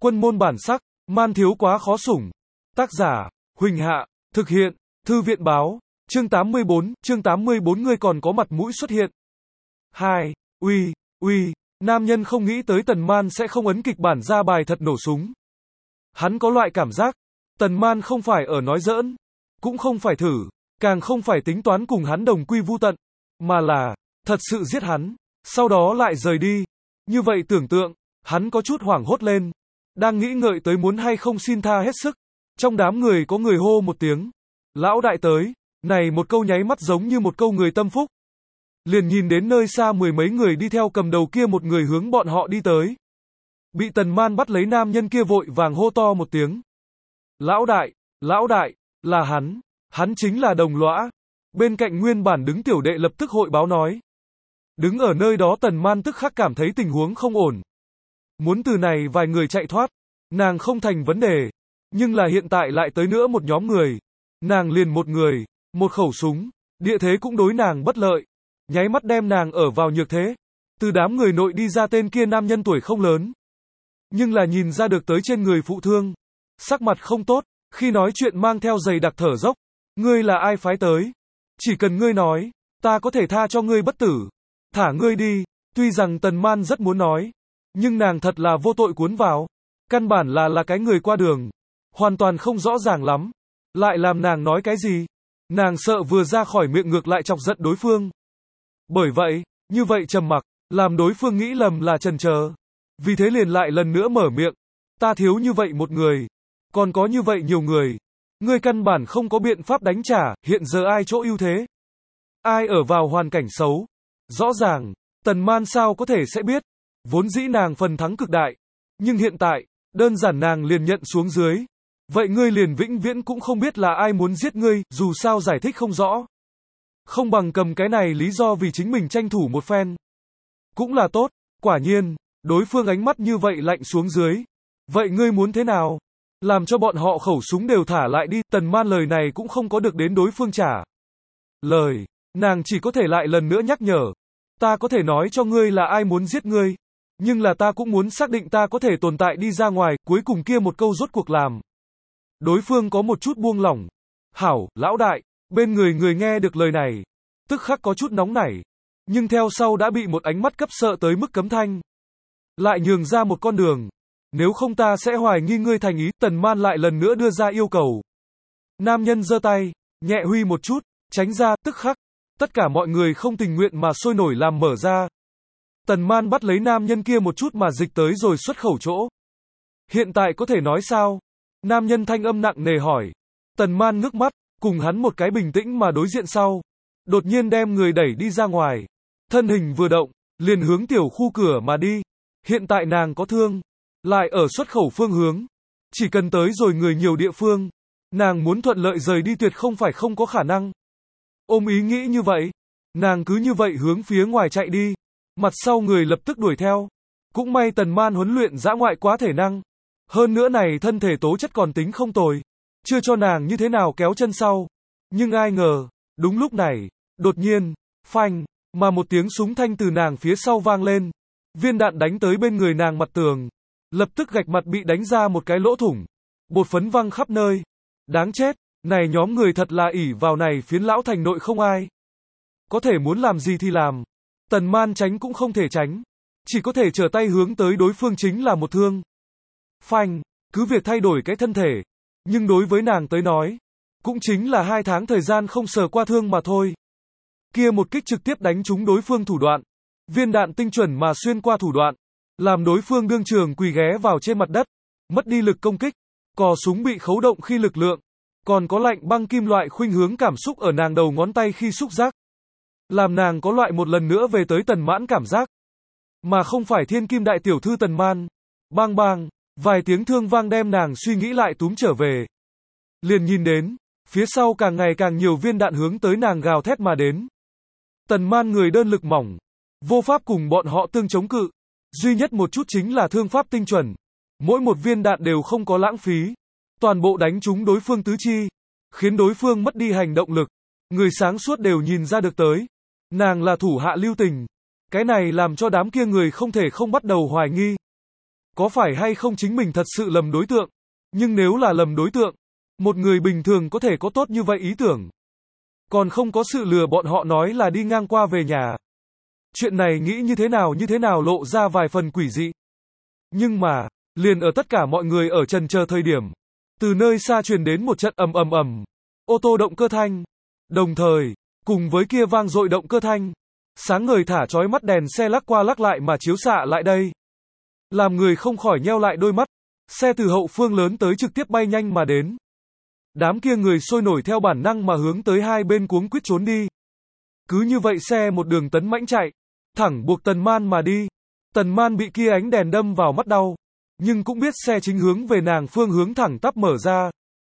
Quân môn bản sắc, man thiếu quá khó sủng. Tác giả, Huỳnh Hạ, thực hiện, Thư viện báo, chương 84, ngươi còn có mặt mũi xuất hiện. 2. Uy, nam nhân không nghĩ tới Tần Man sẽ không ấn kịch bản ra bài thật nổ súng. Hắn có loại cảm giác, Tần Man không phải ở nói giỡn, cũng không phải thử, càng không phải tính toán cùng hắn đồng quy vu tận, mà là, thật sự giết hắn, sau đó lại rời đi. Như vậy tưởng tượng, hắn có chút hoảng hốt lên, đang nghĩ ngợi tới muốn hay không xin tha hết sức. Trong đám người có người hô một tiếng, lão đại tới, này một câu nháy mắt giống như một câu người tâm phúc. Liền nhìn đến nơi xa mười mấy người đi theo cầm đầu kia một người hướng bọn họ đi tới. Bị Tần Man bắt lấy nam nhân kia vội vàng hô to một tiếng. Lão đại, là hắn chính là Đồng Lõa. Bên cạnh nguyên bản đứng tiểu đệ lập tức hội báo nói. Đứng ở nơi đó Tần Man tức khắc cảm thấy tình huống không ổn. Muốn từ này vài người chạy thoát, nàng không thành vấn đề. Nhưng là hiện tại lại tới nữa một nhóm người. Nàng liền một người, một khẩu súng, địa thế cũng đối nàng bất lợi. Nháy mắt đem nàng ở vào nhược thế. Từ đám người nội đi ra tên kia nam nhân tuổi không lớn. Nhưng là nhìn ra được tới trên người phụ thương. Sắc mặt không tốt, khi nói chuyện mang theo giày đặc thở dốc. Ngươi là ai phái tới? Chỉ cần ngươi nói, ta có thể tha cho ngươi bất tử. Thả ngươi đi. Tuy rằng Tần Man rất muốn nói, nhưng nàng thật là vô tội cuốn vào. Căn bản là cái người qua đường. Hoàn toàn không rõ ràng lắm. Lại làm nàng nói cái gì? Nàng sợ vừa ra khỏi miệng ngược lại chọc giận đối phương. Bởi vậy, như vậy trầm mặc, làm đối phương nghĩ lầm là chần chờ. Vì thế liền lại lần nữa mở miệng. Ta thiếu như vậy một người. Còn có như vậy nhiều người. Ngươi căn bản không có biện pháp đánh trả, hiện giờ ai chỗ ưu thế? Ai ở vào hoàn cảnh xấu? Rõ ràng, Tần Man sao có thể sẽ biết. Vốn dĩ nàng phần thắng cực đại. Nhưng hiện tại, đơn giản nàng liền nhận xuống dưới. Vậy ngươi liền vĩnh viễn cũng không biết là ai muốn giết ngươi, dù sao giải thích không rõ. Không bằng cầm cái này lý do vì chính mình tranh thủ một phen. Cũng là tốt, quả nhiên, đối phương ánh mắt như vậy lạnh xuống dưới. Vậy ngươi muốn thế nào? Làm cho bọn họ khẩu súng đều thả lại đi, Tần Man lời này cũng không có được đến đối phương trả lời, nàng chỉ có thể lại lần nữa nhắc nhở. Ta có thể nói cho ngươi là ai muốn giết ngươi, nhưng là ta cũng muốn xác định ta có thể tồn tại đi ra ngoài, cuối cùng kia một câu rốt cuộc làm. Đối phương có một chút buông lỏng. Hảo, lão đại, bên người nghe được lời này, tức khắc có chút nóng nảy, nhưng theo sau đã bị một ánh mắt cấp sợ tới mức cấm thanh. Lại nhường ra một con đường. Nếu không ta sẽ hoài nghi ngươi thành ý, Tần Man lại lần nữa đưa ra yêu cầu. Nam nhân giơ tay, nhẹ huy một chút, tránh ra, tức khắc. Tất cả mọi người không tình nguyện mà sôi nổi làm mở ra. Tần Man bắt lấy nam nhân kia một chút mà dịch tới rồi xuất khẩu chỗ. Hiện tại có thể nói sao? Nam nhân thanh âm nặng nề hỏi. Tần Man ngước mắt, cùng hắn một cái bình tĩnh mà đối diện sau. Đột nhiên đem người đẩy đi ra ngoài. Thân hình vừa động, liền hướng tiểu khu cửa mà đi. Hiện tại nàng có thương, lại ở xuất khẩu phương hướng. Chỉ cần tới rồi người nhiều địa phương, nàng muốn thuận lợi rời đi tuyệt không phải không có khả năng. Ôm ý nghĩ như vậy, nàng cứ như vậy hướng phía ngoài chạy đi. Mặt sau người lập tức đuổi theo. Cũng may Tần Man huấn luyện dã ngoại quá thể năng. Hơn nữa này thân thể tố chất còn tính không tồi. Chưa cho nàng như thế nào kéo chân sau. Nhưng ai ngờ, đúng lúc này, đột nhiên, phanh, mà một tiếng súng thanh từ nàng phía sau vang lên. Viên đạn đánh tới bên người nàng mặt tường. Lập tức gạch mặt bị đánh ra một cái lỗ thủng. Bột phấn văng khắp nơi. Đáng chết, này nhóm người thật là ỷ vào này phiến lão thành nội không ai. Có thể muốn làm gì thì làm. Tần Man tránh cũng không thể tránh. Chỉ có thể trở tay hướng tới đối phương chính là một thương. Phanh, cứ việc thay đổi cái thân thể. Nhưng đối với nàng tới nói, cũng chính là 2 tháng thời gian không sờ qua thương mà thôi. Kia một kích trực tiếp đánh trúng đối phương thủ đoạn. Viên đạn tinh chuẩn mà xuyên qua thủ đoạn. Làm đối phương đương trường quỳ ghé vào trên mặt đất. Mất đi lực công kích. Cò súng bị khấu động khi lực lượng. Còn có lạnh băng kim loại khuynh hướng cảm xúc ở nàng đầu ngón tay khi xúc giác. Làm nàng có loại một lần nữa về tới Tần Mãn cảm giác. Mà không phải thiên kim đại tiểu thư Tần Man. Bang bang, vài tiếng thương vang đem nàng suy nghĩ lại túm trở về. Liền nhìn đến, phía sau càng ngày càng nhiều viên đạn hướng tới nàng gào thét mà đến. Tần Man người đơn lực mỏng. Vô pháp cùng bọn họ tương chống cự. Duy nhất một chút chính là thương pháp tinh chuẩn. Mỗi một viên đạn đều không có lãng phí. Toàn bộ đánh trúng đối phương tứ chi. Khiến đối phương mất đi hành động lực. Người sáng suốt đều nhìn ra được tới. Nàng là thủ hạ lưu tình. Cái này làm cho đám kia người không thể không bắt đầu hoài nghi. có phải hay không chính mình thật sự lầm đối tượng. Nhưng nếu là lầm đối tượng, một người bình thường có thể có tốt như vậy ý tưởng. Còn không có sự lừa bọn họ nói là đi ngang qua về nhà. Chuyện này nghĩ như thế nào lộ ra vài phần quỷ dị. Nhưng mà, liền ở tất cả mọi người ở trần chờ thời điểm, từ nơi xa truyền đến một trận ầm ầm ầm, ô tô động cơ thanh. Đồng thời, cùng với kia vang dội động cơ thanh, sáng ngời thả chói mắt đèn xe lắc qua lắc lại mà chiếu xạ lại đây. Làm người không khỏi nheo lại đôi mắt, xe từ hậu phương lớn tới trực tiếp bay nhanh mà đến. Đám kia người sôi nổi theo bản năng mà hướng tới hai bên cuống quýt trốn đi. Cứ như vậy xe một đường tấn mãnh chạy, thẳng buộc Tần Man mà đi. Tần Man bị kia ánh đèn đâm vào mắt đau, nhưng cũng biết xe chính hướng về nàng phương hướng thẳng tắp mở ra.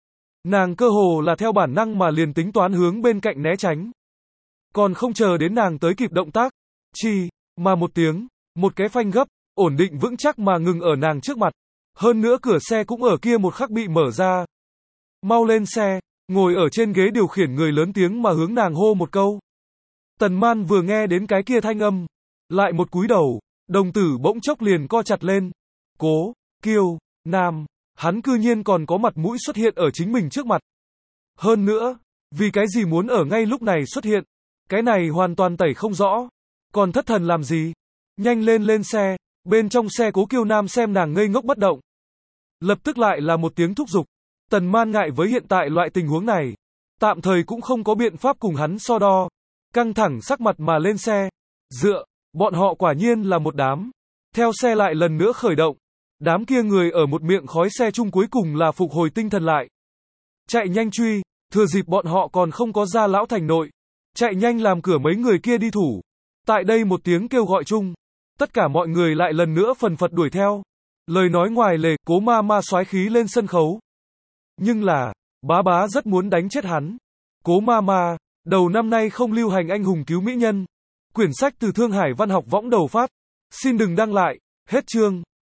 Nàng cơ hồ là theo bản năng mà liền tính toán hướng bên cạnh né tránh. Còn không chờ đến nàng tới kịp động tác, chi, mà một tiếng, một cái phanh gấp, ổn định vững chắc mà ngừng ở nàng trước mặt. Hơn nữa cửa xe cũng ở kia một khắc bị mở ra. Mau lên xe, ngồi ở trên ghế điều khiển người lớn tiếng mà hướng nàng hô một câu. Tần Man vừa nghe đến cái kia thanh âm, lại một cúi đầu, đồng tử bỗng chốc liền co chặt lên. Cố, Kiêu, Nam, hắn cư nhiên còn có mặt mũi xuất hiện ở chính mình trước mặt. Hơn nữa, vì cái gì muốn ở ngay lúc này xuất hiện, cái này hoàn toàn tẩy không rõ. Còn thất thần làm gì? Nhanh lên xe, bên trong xe Cố Kiêu Nam xem nàng ngây ngốc bất động. Lập tức lại là một tiếng thúc giục. Tần Man ngại với hiện tại loại tình huống này, tạm thời cũng không có biện pháp cùng hắn so đo. Căng thẳng sắc mặt mà lên xe. Dựa, bọn họ quả nhiên là một đám. Theo xe lại lần nữa khởi động. Đám kia người ở một miệng khói xe chung cuối cùng là phục hồi tinh thần lại. Chạy nhanh truy, thừa dịp bọn họ còn không có ra Lão Thành nội. Chạy nhanh làm cửa mấy người kia đi thủ. Tại đây một tiếng kêu gọi chung, tất cả mọi người lại lần nữa phần phật đuổi theo. Lời nói ngoài lề, Cố ma ma soái khí lên sân khấu. Nhưng là, bá rất muốn đánh chết hắn. Cố ma ma, đầu năm nay không lưu hành anh hùng cứu mỹ nhân. Quyển sách từ Thương Hải Văn học võng đầu phát. Xin đừng đăng lại, hết chương.